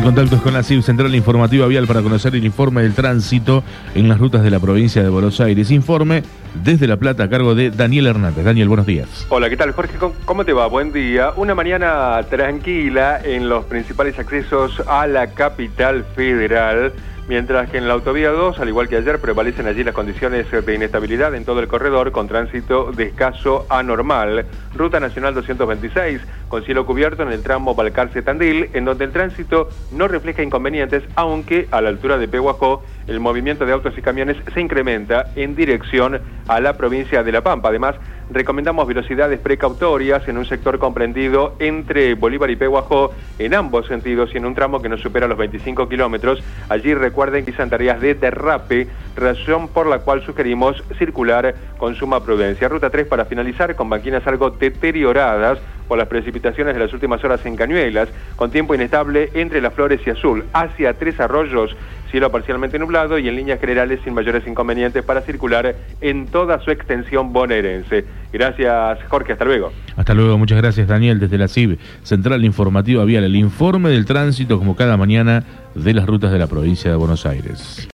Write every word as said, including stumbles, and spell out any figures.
contactos con la C I B, Central Informativa Vial, para conocer el informe del tránsito en las rutas de la provincia de Buenos Aires. Informe desde La Plata a cargo de Daniel Hernández. Daniel, buenos días. Hola, ¿qué tal, Jorge? ¿Cómo te va? Buen día. Una mañana tranquila en los principales accesos a la capital federal, mientras que en la autovía dos, al igual que ayer, prevalecen allí las condiciones de inestabilidad en todo el corredor, con tránsito de escaso a normal. Ruta Nacional doscientos veintiséis, con cielo cubierto en el tramo Balcarce-Tandil, en donde el tránsito no refleja inconvenientes, aunque a la altura de Pehuajó el movimiento de autos y camiones se incrementa en dirección a la provincia de La Pampa. Además, recomendamos velocidades precautorias en un sector comprendido entre Bolívar y Pehuajó en ambos sentidos y en un tramo que no supera los veinticinco kilómetros. Allí recuerden que son tareas de derrape, razón por la cual sugerimos circular con suma prudencia. Ruta tres, para finalizar, con banquinas algo deterioradas por las precipitaciones de las últimas horas en Cañuelas, con tiempo inestable entre Las Flores y Azul, hacia Tres Arroyos, cielo parcialmente nublado y en líneas generales sin mayores inconvenientes para circular en toda su extensión bonaerense. Gracias, Jorge, hasta luego. Hasta luego, muchas gracias, Daniel, desde la C I B, Central Informativa Vial, el informe del tránsito como cada mañana de las rutas de la provincia de Buenos Aires.